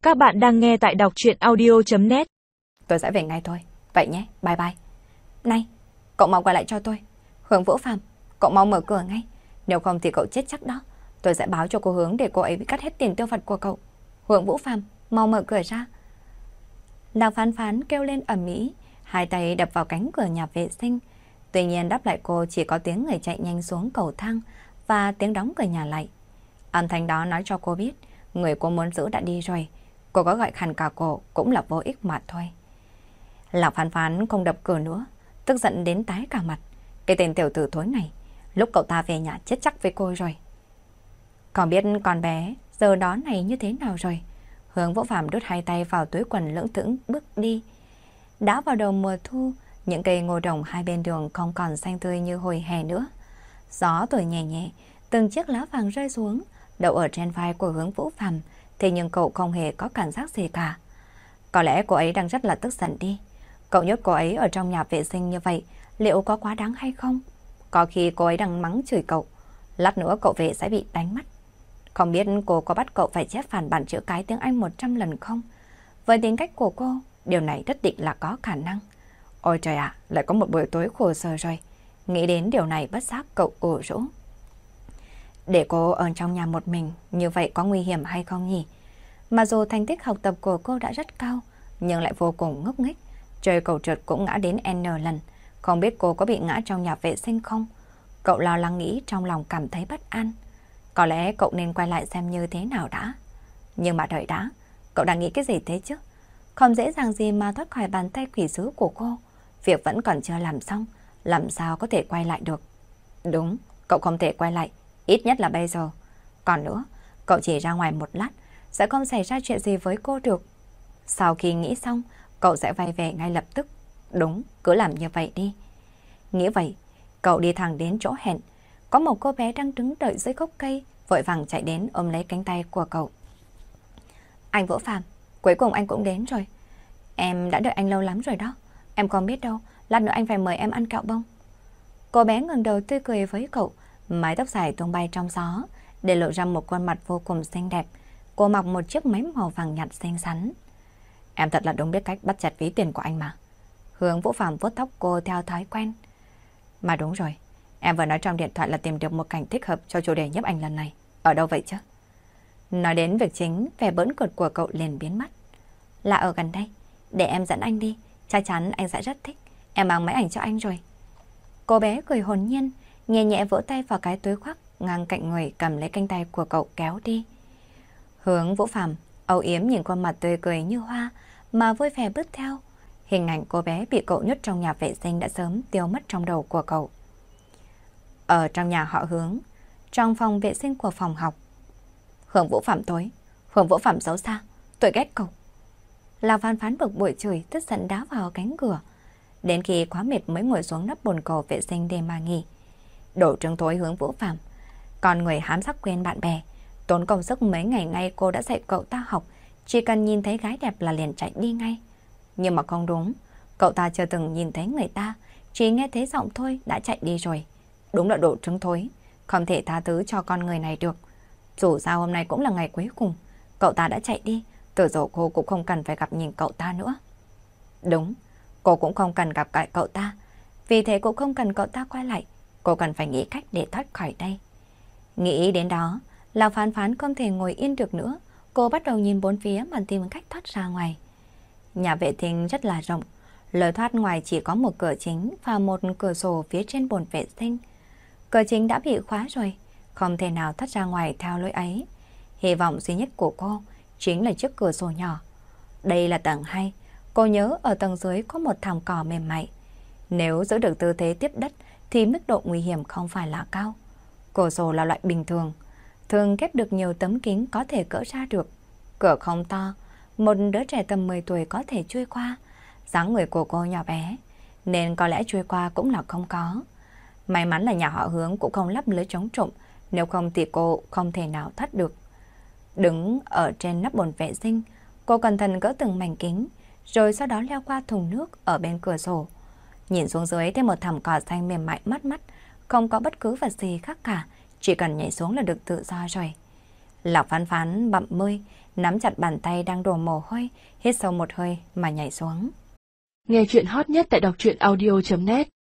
Các bạn đang nghe tại đọc truyện audio.net. Tôi sẽ về ngay thôi. Vậy nhé, bye bye. Này, cậu mau quay lại cho tôi. Hướng Vũ Phạm, cậu mau mở cửa ngay. Nếu không thì cậu chết chắc đó. Tôi sẽ báo cho cô Hướng để cô ấy bị cắt hết tiền tiêu vặt của cậu. Hướng Vũ Phạm, mau mở cửa ra. Đào Phán Phán kêu lên ầm ĩ, hai tay đập vào cánh cửa nhà vệ sinh. Tuy nhiên đáp lại cô chỉ có tiếng người chạy nhanh xuống cầu thang và tiếng đóng cửa nhà lại. Âm thanh đó nói cho cô biết người cô muốn giữ đã đi rồi. Cô có gọi khàn cả cổ cũng là vô ích mà thôi. Lão Phán Phán không đập cửa nữa, tức giận đến tái cả mặt. Cái tên tiểu tử thối này, lúc cậu ta về nhà chết chắc với cô rồi. Còn biết con bé giờ đó này như thế nào rồi? Hướng Vũ Phạm đút hai tay vào túi quần lưỡng thững bước đi. Đã vào đầu mùa thu, những cây ngô đồng hai bên đường không còn xanh tươi như hồi hè nữa. Gió thổi nhẹ nhẹ, từng chiếc lá vàng rơi xuống, đậu ở trên vai của Hướng Vũ Phạm. Thế nhưng cậu không hề có cảm giác gì cả. Có lẽ cô ấy đang rất là tức giận đi. Cậu nhốt cô ấy ở trong nhà vệ sinh như vậy, liệu có quá đáng hay không? Có khi cô ấy đang mắng chửi cậu, lát nữa cậu về sẽ bị đánh mất. Không biết cô có bắt cậu phải chép phản bản chữ cái tiếng Anh 100 lần không? Với tính cách của cô, điều này nhất định là có khả năng. Ôi trời ạ, lại có một buổi tối khổ sở rồi. Nghĩ đến điều này bất giác cậu ủ rũ. Để cô ở trong nhà một mình, như vậy có nguy hiểm hay không nhỉ? Mà dù thành tích học tập của cô đã rất cao, nhưng lại vô cùng ngốc nghếch. Chơi cầu trượt cũng ngã đến N lần. Không biết cô có bị ngã trong nhà vệ sinh không? Cậu lo lắng nghĩ trong lòng cảm thấy bất an. Có lẽ cậu nên quay lại xem như thế nào đã. Nhưng mà đợi đã, cậu đang nghĩ cái gì thế chứ? Không dễ dàng gì mà thoát khỏi bàn tay quỷ dữ của cô. Việc vẫn còn chưa làm xong, làm sao có thể quay lại được? Đúng, cậu không thể quay lại, ít nhất là bây giờ. Còn nữa, cậu chỉ ra ngoài một lát, sẽ không xảy ra chuyện gì với cô được. Sau khi nghĩ xong, cậu sẽ quay về ngay lập tức. Đúng, cứ làm như vậy đi. Nghĩ vậy, cậu đi thẳng đến chỗ hẹn. Có một cô bé đang đứng đợi dưới gốc cây, vội vàng chạy đến ôm lấy cánh tay của cậu. Anh Vũ Phạm, cuối cùng anh cũng đến rồi. Em đã đợi anh lâu lắm rồi đó. Em không biết đâu, lát nữa anh phải mời em ăn kẹo bông. Cô bé ngẩng đầu tươi cười với cậu, mái tóc dài tung bay trong gió, để lộ ra một khuôn mặt vô cùng xinh đẹp. Cô mặc một chiếc váy màu vàng nhạt xinh xắn. Em thật là đúng biết cách bắt chặt ví tiền của anh mà. Hướng Vũ Phạm vuốt tóc cô theo thói quen. Mà đúng rồi, em vừa nói trong điện thoại là tìm được một cảnh thích hợp cho chủ đề nhiếp ảnh lần này. Ở đâu vậy chứ? Nói đến việc chính, vẻ bỡn cợt của cậu liền biến mất. Là ở gần đây, để em dẫn anh đi, chắc chắn anh sẽ rất thích. Em mang máy ảnh cho anh rồi. Cô bé cười hồn nhiên, nhẹ nhẹ vỗ tay vào cái túi khoác ngang cạnh người, cầm lấy cánh tay của cậu kéo đi. Hướng Vũ Phạm âu yếm nhìn khuôn mặt tươi cười như hoa mà vui vẻ bước theo. Hình ảnh cô bé bị cậu nhốt trong nhà vệ sinh đã sớm tiêu mất trong đầu của cậu. Ở trong nhà họ Hướng, trong phòng vệ sinh của phòng học. Hướng Vũ Phạm tối, Hướng Vũ Phạm xấu xa, tôi ghét cậu. Lão Phán Phán bực bội chửi, tức giận đá vào cánh cửa. Đến khi quá mệt mới ngồi xuống nắp bồn cầu vệ sinh để mà nghỉ. Đổ trứng thối Hướng Vũ Phạm, con người hám sắc quên bạn bè. Tốn công sức mấy ngày nay cô đã dạy cậu ta học, chỉ cần nhìn thấy gái đẹp là liền chạy đi ngay. Nhưng mà không đúng, cậu ta chưa từng nhìn thấy người ta, chỉ nghe thấy giọng thôi đã chạy đi rồi. Đúng là đồ trứng thối, không thể tha thứ cho con người này được. Dù sao hôm nay cũng là ngày cuối cùng, cậu ta đã chạy đi, từ giờ cô cũng không cần phải gặp nhìn cậu ta nữa. Đúng, cô cũng không cần gặp lại cậu ta, vì thế cũng không cần cậu ta quay lại, cô cần phải nghĩ cách để thoát khỏi đây. Nghĩ đến đó, Lão Phán Phán không thể ngồi yên được nữa, cô bắt đầu nhìn bốn phía mà tìm cách thoát ra ngoài. Nhà vệ sinh rất là rộng, lối thoát ngoài chỉ có một cửa chính và một cửa sổ phía trên bồn vệ sinh. Cửa chính đã bị khóa rồi, không thể nào thoát ra ngoài theo lối ấy. Hy vọng duy nhất của cô chính là chiếc cửa sổ nhỏ. Đây là tầng 2, cô nhớ ở tầng dưới có một thảm cỏ mềm mại. Nếu giữ được tư thế tiếp đất thì mức độ nguy hiểm không phải là cao. Cửa sổ là loại bình thường, thường ghép được nhiều tấm kính có thể cỡ ra được. Cửa không to, một đứa trẻ tầm 10 tuổi có thể chui qua. Dáng người của cô nhỏ bé, nên có lẽ chui qua cũng là không có. May mắn là nhà họ Hướng cũng không lắp lưới chống trộm, nếu không thì cô không thể nào thoát được. Đứng ở trên nắp bồn vệ sinh, cô cẩn thận gỡ từng mảnh kính, rồi sau đó leo qua thùng nước ở bên cửa sổ. Nhìn xuống dưới thấy một thảm cỏ xanh mềm mại mát mắt, không có bất cứ vật gì khác cả, chỉ cần nhảy xuống là được tự do rồi. Lão Phán Phán bặm môi, nắm chặt bàn tay đang đổ mồ hôi, hít sâu một hơi mà nhảy xuống. Nghe chuyện hot nhất tại đọc truyện audio.net